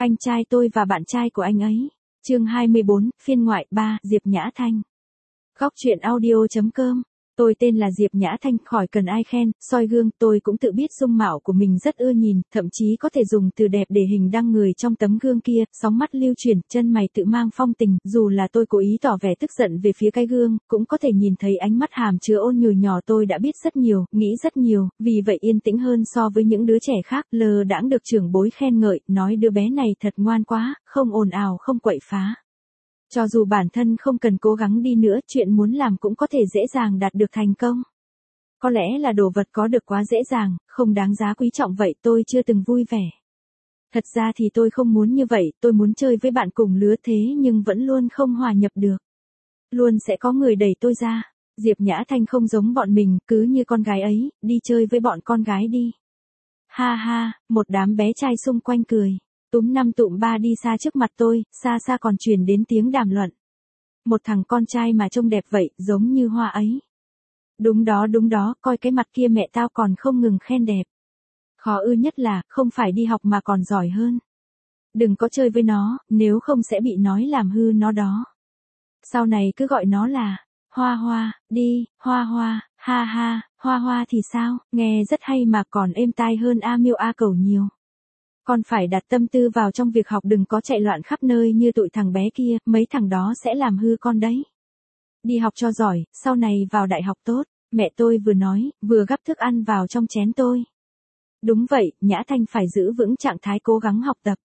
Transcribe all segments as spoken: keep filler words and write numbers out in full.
Anh trai tôi và bạn trai của anh ấy. Chương hai mươi bốn, phiên ngoại ba, Diệp Nhã Thanh. Góc truyện audio chấm com. Tôi tên là Diệp Nhã Thanh, khỏi cần ai khen, soi gương, tôi cũng tự biết dung mạo của mình rất ưa nhìn, thậm chí có thể dùng từ đẹp để hình đăng người trong tấm gương kia, sóng mắt lưu chuyển, chân mày tự mang phong tình, dù là tôi cố ý tỏ vẻ tức giận về phía cái gương, cũng có thể nhìn thấy ánh mắt hàm chứa ôn nhồi nhỏ. Tôi đã biết rất nhiều, nghĩ rất nhiều, vì vậy yên tĩnh hơn so với những đứa trẻ khác, lờ đãng được trưởng bối khen ngợi, nói đứa bé này thật ngoan quá, không ồn ào không quậy phá. Cho dù bản thân không cần cố gắng đi nữa, chuyện muốn làm cũng có thể dễ dàng đạt được thành công. Có lẽ là đồ vật có được quá dễ dàng, không đáng giá quý trọng vậy tôi chưa từng vui vẻ. Thật ra thì tôi không muốn như vậy, tôi muốn chơi với bạn cùng lứa thế nhưng vẫn luôn không hòa nhập được. Luôn sẽ có người đẩy tôi ra. Diệp Nhã Thanh không giống bọn mình, cứ như con gái ấy, đi chơi với bọn con gái đi. Ha ha, một đám bé trai xung quanh cười. Túm năm tụm ba đi xa trước mặt tôi, xa xa còn truyền đến tiếng đàm luận. Một thằng con trai mà trông đẹp vậy, giống như hoa ấy. Đúng đó đúng đó, coi cái mặt kia mẹ tao còn không ngừng khen đẹp. Khó ư nhất là, không phải đi học mà còn giỏi hơn. Đừng có chơi với nó, nếu không sẽ bị nói làm hư nó đó. Sau này cứ gọi nó là, Hoa Hoa, đi, Hoa Hoa, ha ha, Hoa Hoa thì sao, nghe rất hay mà còn êm tai hơn A Miêu A Cẩu nhiều. Con phải đặt tâm tư vào trong việc học, đừng có chạy loạn khắp nơi như tụi thằng bé kia, mấy thằng đó sẽ làm hư con đấy. Đi học cho giỏi, sau này vào đại học tốt, mẹ tôi vừa nói, vừa gắp thức ăn vào trong chén tôi. Đúng vậy, Nhã Thanh phải giữ vững trạng thái cố gắng học tập.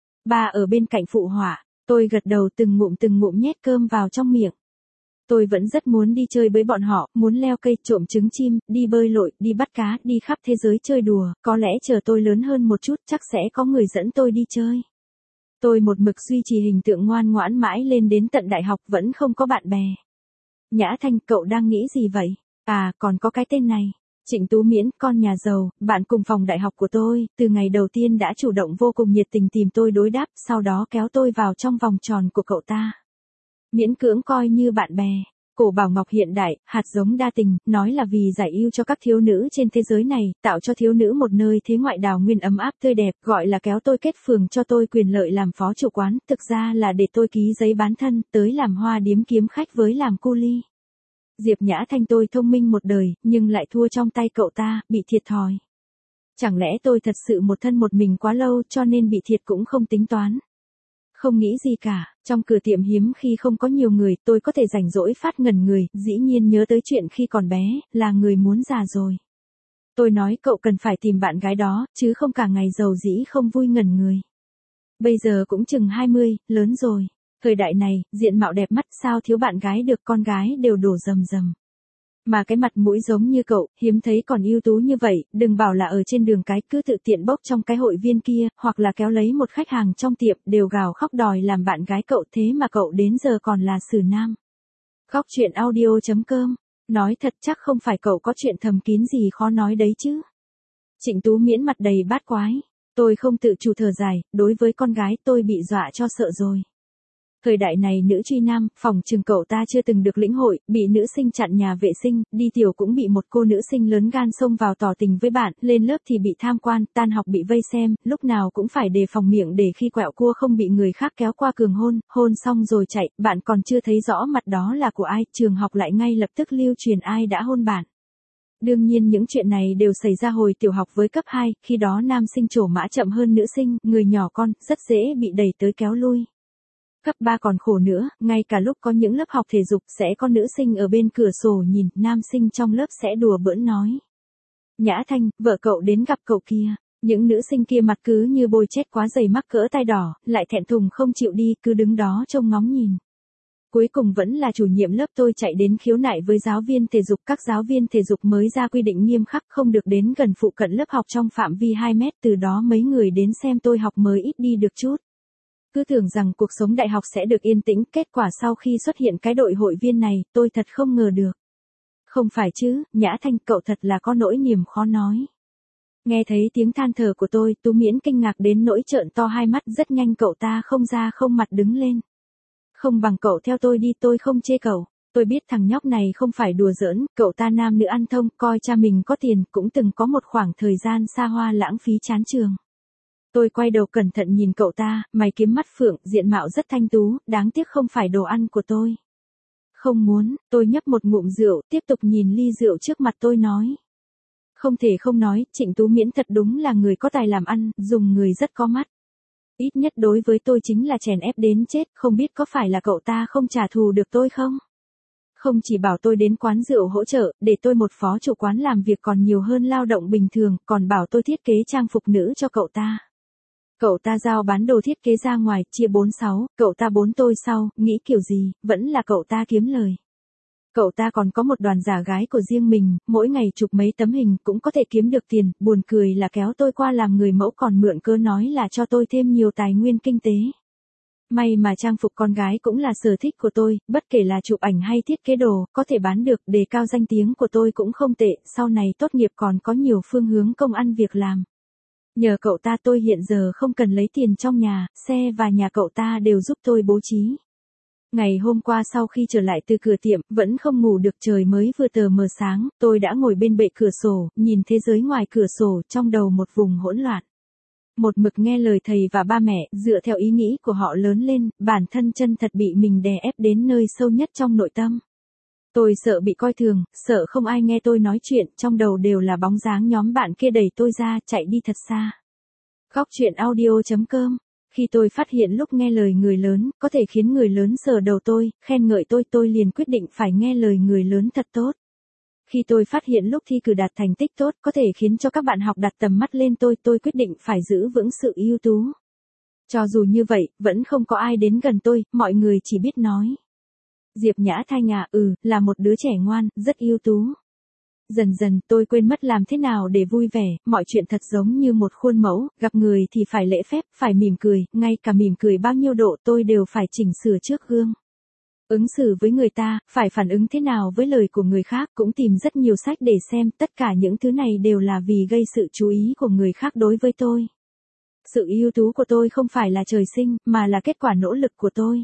Ba ở bên cạnh phụ họa, tôi gật đầu từng ngụm từng ngụm nhét cơm vào trong miệng. Tôi vẫn rất muốn đi chơi với bọn họ, muốn leo cây trộm trứng chim, đi bơi lội, đi bắt cá, đi khắp thế giới chơi đùa, có lẽ chờ tôi lớn hơn một chút chắc sẽ có người dẫn tôi đi chơi. Tôi một mực duy trì hình tượng ngoan ngoãn mãi lên đến tận đại học vẫn không có bạn bè. Nhã Thanh, cậu đang nghĩ gì vậy? À, còn có cái tên này. Trịnh Tú Miễn, con nhà giàu, bạn cùng phòng đại học của tôi, từ ngày đầu tiên đã chủ động vô cùng nhiệt tình tìm tôi đối đáp, sau đó kéo tôi vào trong vòng tròn của cậu ta. Miễn cưỡng coi như bạn bè. Cổ Bảo Ngọc hiện đại, hạt giống đa tình, nói là vì giải ưu cho các thiếu nữ trên thế giới này, tạo cho thiếu nữ một nơi thế ngoại đào nguyên ấm áp tươi đẹp, gọi là kéo tôi kết phường cho tôi quyền lợi làm phó chủ quán, thực ra là để tôi ký giấy bán thân, tới làm hoa điếm kiếm khách với làm cu li. Diệp Nhã Thanh, tôi thông minh một đời, nhưng lại thua trong tay cậu ta, bị thiệt thòi. Chẳng lẽ tôi thật sự một thân một mình quá lâu cho nên bị thiệt cũng không tính toán. Không nghĩ gì cả, trong cửa tiệm hiếm khi không có nhiều người, tôi có thể rảnh rỗi phát ngẩn người, dĩ nhiên nhớ tới chuyện khi còn bé, là người muốn già rồi. Tôi nói cậu cần phải tìm bạn gái đó, chứ không cả ngày giàu dĩ không vui ngẩn người. Bây giờ cũng chừng hai mươi, lớn rồi. Thời đại này, diện mạo đẹp mắt sao thiếu bạn gái được, con gái đều đổ rầm rầm. Mà cái mặt mũi giống như cậu, hiếm thấy còn ưu tú như vậy, đừng bảo là ở trên đường cái cứ tự tiện bốc trong cái hội viên kia, hoặc là kéo lấy một khách hàng trong tiệm đều gào khóc đòi làm bạn gái cậu, thế mà cậu đến giờ còn là xử nam. Góc truyện audio chấm com. Nói thật chắc không phải cậu có chuyện thầm kín gì khó nói đấy chứ. Trịnh Tú Miễn mặt đầy bát quái. Tôi không tự chủ thở dài, đối với con gái tôi bị dọa cho sợ rồi. Thời đại này nữ truy nam, phòng trường cậu ta chưa từng được lĩnh hội, bị nữ sinh chặn nhà vệ sinh, đi tiểu cũng bị một cô nữ sinh lớn gan xông vào tỏ tình với bạn, lên lớp thì bị tham quan, tan học bị vây xem, lúc nào cũng phải đề phòng miệng để khi quẹo cua không bị người khác kéo qua cường hôn, hôn xong rồi chạy, bạn còn chưa thấy rõ mặt đó là của ai, trường học lại ngay lập tức lưu truyền ai đã hôn bạn. Đương nhiên những chuyện này đều xảy ra hồi tiểu học với cấp hai, khi đó nam sinh trổ mã chậm hơn nữ sinh, người nhỏ con, rất dễ bị đẩy tới kéo lui. Cấp ba còn khổ nữa, ngay cả lúc có những lớp học thể dục sẽ có nữ sinh ở bên cửa sổ nhìn, nam sinh trong lớp sẽ đùa bỡn nói. Nhã Thanh, vợ cậu đến gặp cậu kia. Những nữ sinh kia mặt cứ như bôi chết quá dày mắc cỡ tay đỏ, lại thẹn thùng không chịu đi, cứ đứng đó trông ngóng nhìn. Cuối cùng vẫn là chủ nhiệm lớp tôi chạy đến khiếu nại với giáo viên thể dục, các giáo viên thể dục mới ra quy định nghiêm khắc không được đến gần phụ cận lớp học trong phạm vi hai mét, từ đó mấy người đến xem tôi học mới ít đi được chút. Cứ tưởng rằng cuộc sống đại học sẽ được yên tĩnh, kết quả sau khi xuất hiện cái đội hội viên này, tôi thật không ngờ được. Không phải chứ, Nhã Thanh, cậu thật là có nỗi niềm khó nói. Nghe thấy tiếng than thở của tôi, Tú Miễn kinh ngạc đến nỗi trợn to hai mắt, rất nhanh cậu ta không da không mặt đứng lên. Không bằng cậu theo tôi đi, tôi không chê cậu. Tôi biết thằng nhóc này không phải đùa giỡn, cậu ta nam nữ ăn thông, coi cha mình có tiền, cũng từng có một khoảng thời gian xa hoa lãng phí chán trường. Tôi quay đầu cẩn thận nhìn cậu ta, mày kiếm mắt phượng, diện mạo rất thanh tú, đáng tiếc không phải đồ ăn của tôi. Không muốn, tôi nhấp một ngụm rượu, tiếp tục nhìn ly rượu trước mặt tôi nói. Không thể không nói, Trịnh Tú Miễn thật đúng là người có tài làm ăn, dùng người rất có mắt. Ít nhất đối với tôi chính là chèn ép đến chết, không biết có phải là cậu ta không trả thù được tôi không? Không chỉ bảo tôi đến quán rượu hỗ trợ, để tôi một phó chủ quán làm việc còn nhiều hơn lao động bình thường, còn bảo tôi thiết kế trang phục nữ cho cậu ta. Cậu ta giao bán đồ thiết kế ra ngoài, chia bốn sáu, cậu ta bốn tôi sau, nghĩ kiểu gì, vẫn là cậu ta kiếm lời. Cậu ta còn có một đoàn giả gái của riêng mình, mỗi ngày chụp mấy tấm hình cũng có thể kiếm được tiền, buồn cười là kéo tôi qua làm người mẫu còn mượn cớ nói là cho tôi thêm nhiều tài nguyên kinh tế. May mà trang phục con gái cũng là sở thích của tôi, bất kể là chụp ảnh hay thiết kế đồ, có thể bán được, đề cao danh tiếng của tôi cũng không tệ, sau này tốt nghiệp còn có nhiều phương hướng công ăn việc làm. Nhờ cậu ta tôi hiện giờ không cần lấy tiền trong nhà, xe và nhà cậu ta đều giúp tôi bố trí. Ngày hôm qua sau khi trở lại từ cửa tiệm, vẫn không ngủ được, trời mới vừa tờ mờ sáng, tôi đã ngồi bên bệ cửa sổ, nhìn thế giới ngoài cửa sổ, trong đầu một vùng hỗn loạn. Một mực nghe lời thầy và ba mẹ, dựa theo ý nghĩ của họ lớn lên, bản thân chân thật bị mình đè ép đến nơi sâu nhất trong nội tâm. Tôi sợ bị coi thường, sợ không ai nghe tôi nói chuyện, trong đầu đều là bóng dáng nhóm bạn kia đẩy tôi ra, chạy đi thật xa. Góc truyện audio chấm com. Khi tôi phát hiện lúc nghe lời người lớn, có thể khiến người lớn sờ đầu tôi, khen ngợi tôi, tôi liền quyết định phải nghe lời người lớn thật tốt. Khi tôi phát hiện lúc thi cử đạt thành tích tốt, có thể khiến cho các bạn học đặt tầm mắt lên tôi, tôi quyết định phải giữ vững sự ưu tú. Cho dù như vậy, vẫn không có ai đến gần tôi, mọi người chỉ biết nói. Diệp Nhã Thanh à, ừ, là một đứa trẻ ngoan, rất ưu tú. Dần dần tôi quên mất làm thế nào để vui vẻ, mọi chuyện thật giống như một khuôn mẫu, gặp người thì phải lễ phép, phải mỉm cười, ngay cả mỉm cười bao nhiêu độ tôi đều phải chỉnh sửa trước gương. Ứng xử với người ta, phải phản ứng thế nào với lời của người khác, cũng tìm rất nhiều sách để xem, tất cả những thứ này đều là vì gây sự chú ý của người khác đối với tôi. Sự ưu tú của tôi không phải là trời sinh, mà là kết quả nỗ lực của tôi.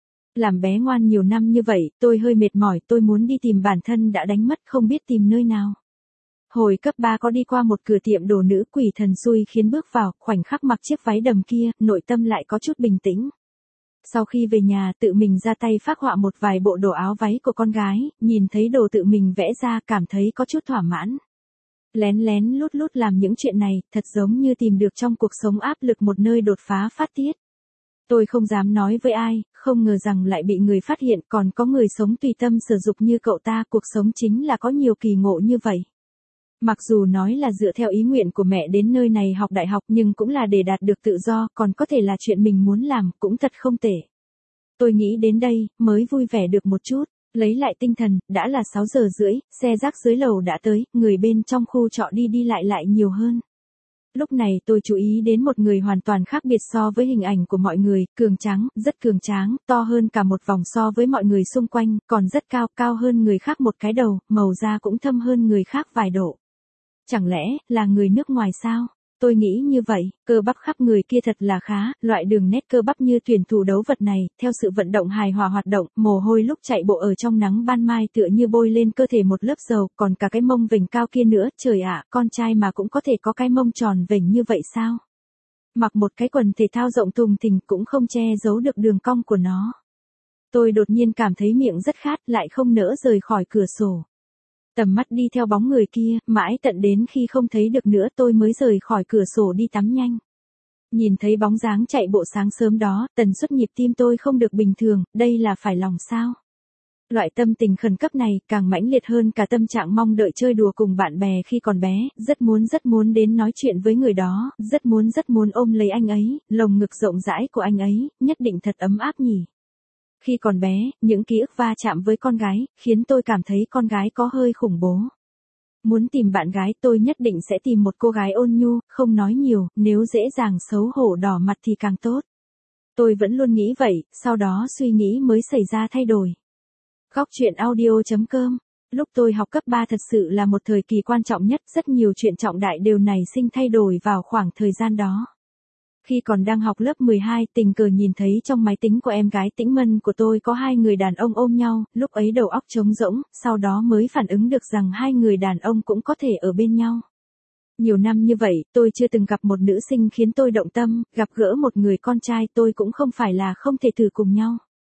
Làm bé ngoan nhiều năm như vậy, tôi hơi mệt mỏi, tôi muốn đi tìm bản thân đã đánh mất, không biết tìm nơi nào. Hồi cấp ba có đi qua một cửa tiệm đồ nữ, quỷ thần xui khiến bước vào, khoảnh khắc mặc chiếc váy đầm kia, nội tâm lại có chút bình tĩnh. Sau khi về nhà tự mình ra tay phác họa một vài bộ đồ áo váy của con gái, nhìn thấy đồ tự mình vẽ ra cảm thấy có chút thỏa mãn. Lén lén lút lút làm những chuyện này, thật giống như tìm được trong cuộc sống áp lực một nơi đột phá phát tiết. Tôi không dám nói với ai, không ngờ rằng lại bị người phát hiện, còn có người sống tùy tâm sử dụng như cậu ta, cuộc sống chính là có nhiều kỳ ngộ như vậy. Mặc dù nói là dựa theo ý nguyện của mẹ đến nơi này học đại học nhưng cũng là để đạt được tự do, còn có thể là chuyện mình muốn làm, cũng thật không tệ. Tôi nghĩ đến đây, mới vui vẻ được một chút, lấy lại tinh thần, đã là sáu giờ rưỡi, xe rác dưới lầu đã tới, người bên trong khu trọ đi đi lại lại nhiều hơn. Lúc này tôi chú ý đến một người hoàn toàn khác biệt so với hình ảnh của mọi người, cường tráng, rất cường tráng, to hơn cả một vòng so với mọi người xung quanh, còn rất cao, cao hơn người khác một cái đầu, màu da cũng thâm hơn người khác vài độ. Chẳng lẽ, là người nước ngoài sao? Tôi nghĩ như vậy, cơ bắp khắp người kia thật là khá, loại đường nét cơ bắp như tuyển thủ đấu vật này, theo sự vận động hài hòa hoạt động, mồ hôi lúc chạy bộ ở trong nắng ban mai tựa như bôi lên cơ thể một lớp dầu, còn cả cái mông vểnh cao kia nữa, trời ạ, con trai mà cũng có thể có cái mông tròn vểnh như vậy sao? Mặc một cái quần thể thao rộng thùng thình cũng không che giấu được đường cong của nó. Tôi đột nhiên cảm thấy miệng rất khát, lại không nỡ rời khỏi cửa sổ. Tầm mắt đi theo bóng người kia, mãi tận đến khi không thấy được nữa tôi mới rời khỏi cửa sổ đi tắm nhanh. Nhìn thấy bóng dáng chạy bộ sáng sớm đó, tần suất nhịp tim tôi không được bình thường, đây là phải lòng sao? Loại tâm tình khẩn cấp này càng mãnh liệt hơn cả tâm trạng mong đợi chơi đùa cùng bạn bè khi còn bé, rất muốn rất muốn đến nói chuyện với người đó, rất muốn rất muốn ôm lấy anh ấy, lồng ngực rộng rãi của anh ấy, nhất định thật ấm áp nhỉ. Khi còn bé, những ký ức va chạm với con gái, khiến tôi cảm thấy con gái có hơi khủng bố. Muốn tìm bạn gái tôi nhất định sẽ tìm một cô gái ôn nhu, không nói nhiều, nếu dễ dàng xấu hổ đỏ mặt thì càng tốt. Tôi vẫn luôn nghĩ vậy, sau đó suy nghĩ mới xảy ra thay đổi. Góc truyện audio chấm com. Lúc tôi học cấp ba thật sự là một thời kỳ quan trọng nhất, rất nhiều chuyện trọng đại đều nảy sinh thay đổi vào khoảng thời gian đó. Khi còn đang học lớp mười hai, tình cờ nhìn thấy trong máy tính của em gái Tĩnh Mân của tôi có hai người đàn ông ôm nhau, lúc ấy đầu óc trống rỗng, sau đó mới phản ứng được rằng hai người đàn ông cũng có thể ở bên nhau. Nhiều năm như vậy, tôi chưa từng gặp một nữ sinh khiến tôi động tâm, gặp gỡ một người con trai tôi cũng không phải là không thể thử cùng nhau.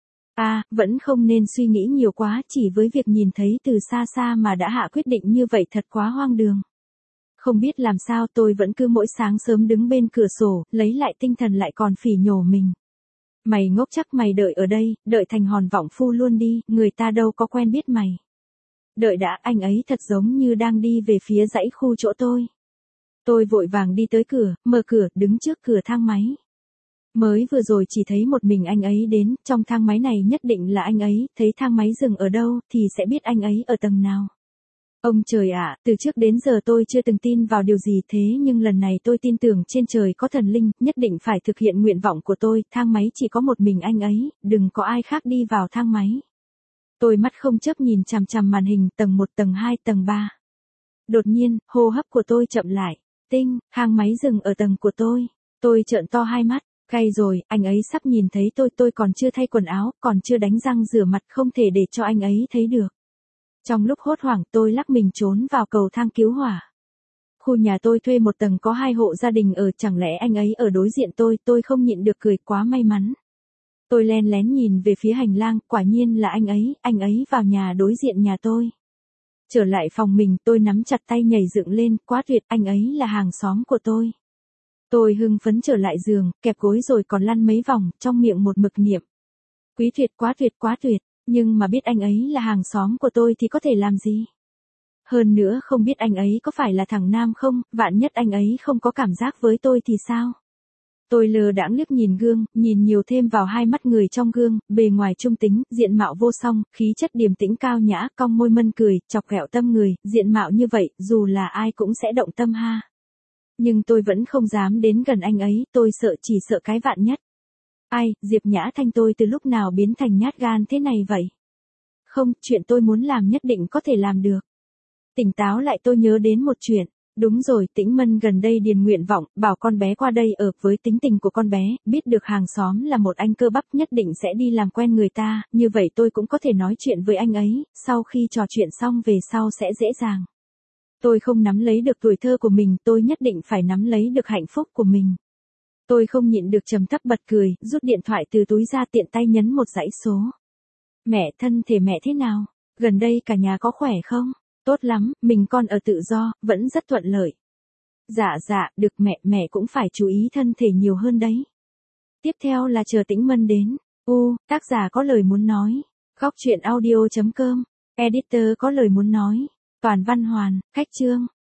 À, vẫn không nên suy nghĩ nhiều quá, chỉ với việc nhìn thấy từ xa xa mà đã hạ quyết định như vậy thật quá hoang đường. Không biết làm sao tôi vẫn cứ mỗi sáng sớm đứng bên cửa sổ, lấy lại tinh thần lại còn phỉ nhổ mình. Mày ngốc chắc mày đợi ở đây, đợi thành hòn vọng phu luôn đi, người ta đâu có quen biết mày. Đợi đã, anh ấy thật giống như đang đi về phía dãy khu chỗ tôi. Tôi vội vàng đi tới cửa, mở cửa, đứng trước cửa thang máy. Mới vừa rồi chỉ thấy một mình anh ấy đến, trong thang máy này nhất định là anh ấy, thấy thang máy dừng ở đâu, thì sẽ biết anh ấy ở tầng nào. Ông trời ạ, từ trước đến giờ tôi chưa từng tin vào điều gì thế nhưng lần này tôi tin tưởng trên trời có thần linh, nhất định phải thực hiện nguyện vọng của tôi, thang máy chỉ có một mình anh ấy, đừng có ai khác đi vào thang máy. Tôi mắt không chớp nhìn chằm chằm màn hình tầng một, tầng hai, tầng ba. Đột nhiên, hô hấp của tôi chậm lại, tinh, thang máy dừng ở tầng của tôi. Tôi trợn to hai mắt, cay rồi, anh ấy sắp nhìn thấy tôi, tôi còn chưa thay quần áo, còn chưa đánh răng rửa mặt, không thể để cho anh ấy thấy được. Trong lúc hốt hoảng tôi lắc mình trốn vào cầu thang cứu hỏa. Khu nhà tôi thuê một tầng có hai hộ gia đình ở, chẳng lẽ anh ấy ở đối diện tôi, tôi không nhịn được cười, quá may mắn. Tôi len lén nhìn về phía hành lang, quả nhiên là anh ấy, anh ấy vào nhà đối diện nhà tôi. Trở lại phòng mình, tôi nắm chặt tay nhảy dựng lên, quá tuyệt, anh ấy là hàng xóm của tôi. Tôi hưng phấn trở lại giường, kẹp gối rồi còn lăn mấy vòng, trong miệng một mực niệm. Quý tuyệt, quá tuyệt, quá tuyệt, nhưng mà biết anh ấy là hàng xóm của tôi thì có thể làm gì? Hơn nữa không biết anh ấy có phải là thằng nam không, vạn nhất anh ấy không có cảm giác với tôi thì sao? Tôi lờ đãng liếc nhìn gương, nhìn nhiều thêm vào hai mắt người trong gương, bề ngoài trung tính, diện mạo vô song, khí chất điềm tĩnh cao nhã, cong môi mân cười, chọc ghẹo tâm người, diện mạo như vậy, dù là ai cũng sẽ động tâm ha. Nhưng tôi vẫn không dám đến gần anh ấy, tôi sợ chỉ sợ cái vạn nhất. Ai, Diệp Nhã Thanh tôi từ lúc nào biến thành nhát gan thế này vậy? Không, chuyện tôi muốn làm nhất định có thể làm được. Tỉnh táo lại tôi nhớ đến một chuyện. Đúng rồi, Tĩnh Mân gần đây điền nguyện vọng, bảo con bé qua đây ở, với tính tình của con bé, biết được hàng xóm là một anh cơ bắp nhất định sẽ đi làm quen người ta, như vậy tôi cũng có thể nói chuyện với anh ấy, sau khi trò chuyện xong về sau sẽ dễ dàng. Tôi không nắm lấy được tuổi thơ của mình, tôi nhất định phải nắm lấy được hạnh phúc của mình. Tôi không nhịn được trầm thấp bật cười, rút điện thoại từ túi ra tiện tay nhấn một dãy số. Mẹ, thân thể mẹ thế nào? Gần đây cả nhà có khỏe không? Tốt lắm, mình con ở tự do, vẫn rất thuận lợi. Dạ dạ, được mẹ, mẹ cũng phải chú ý thân thể nhiều hơn đấy. Tiếp theo là chờ Tĩnh Mân đến. U, tác giả có lời muốn nói. Góc truyện audio chấm com. Editor có lời muốn nói. Toàn Văn Hoàn, Khách Chương.